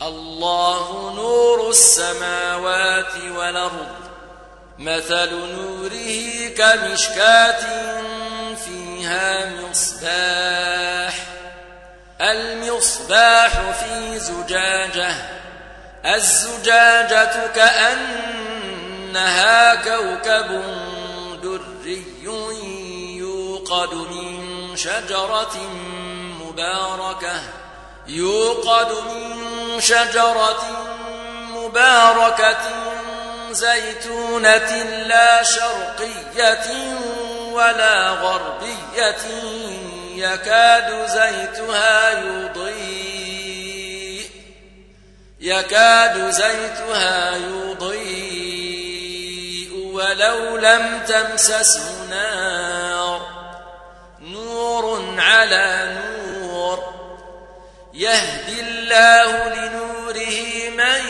الله نور السماوات والأرض مثل نوره كمشكاة فيها مصباح المصباح في زجاجة الزجاجة كأنها كوكب دري يوقد من شجرة مباركة زيتونة لا شرقية ولا غربية يكاد زيتها يضيء ولو لم تمسسه نور على نور يهدي الله لنوره من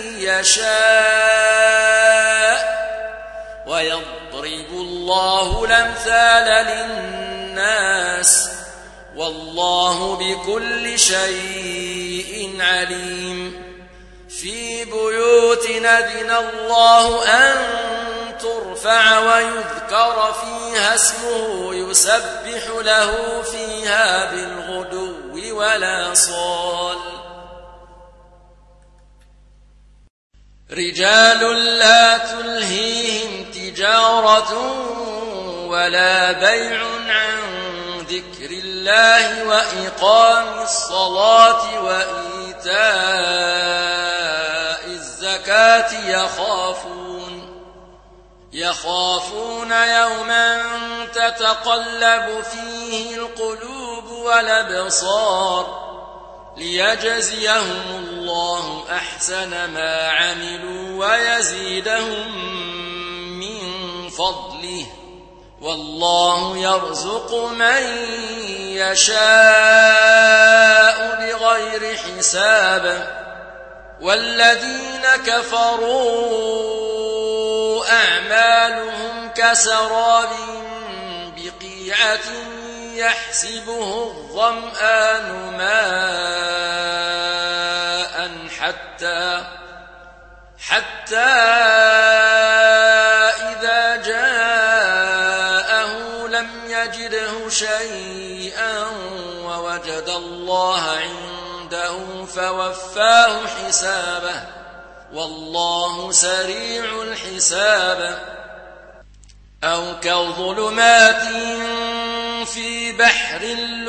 يشاء ويضرب الله الأمثال للناس والله بكل شيء عليم في بيوت أذن الله أن ترفع ويذكر فيها اسمه يسبح له فيها بالغدو والآصال رجال لا تلهيهم تجارة ولا بيع عن ذكر الله وإقام الصلاة وإيتاء الزكاة يخافون يوما تتقلب فيه القلوب والأبصار ليجزيهم الله أحسن ما عملوا ويزيدهم من فضله والله يرزق من يشاء بغير حساب والذين كفروا أعمالهم كسراب بقيعة يحسبه الظمآن ماء حتى إذا جاءه لم يجده شيئا ووجد الله عنده فوفاه حسابه والله سريع الحساب أو كظلمات في بحر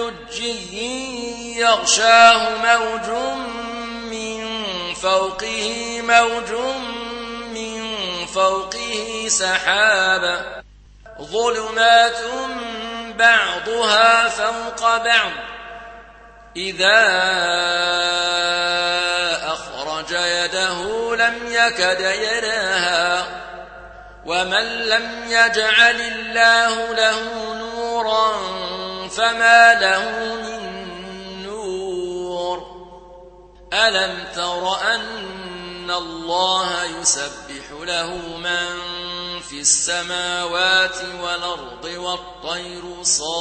لجي يغشاه موج من فوقه سحاب ظلمات بعضها فوق بعض إذا أخرج يده لم يكد يراها ومن لم يجعل الله له نورا فما له من نور ألم تر أن الله يسبح له من في السماوات والأرض والطير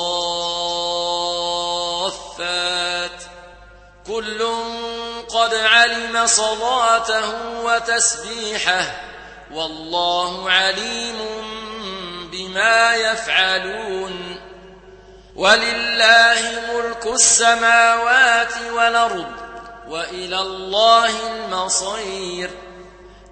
صافات كل قد علم صلاته وتسبيحه والله عليم بما يفعلون ولله ملك السماوات والأرض وإلى الله المصير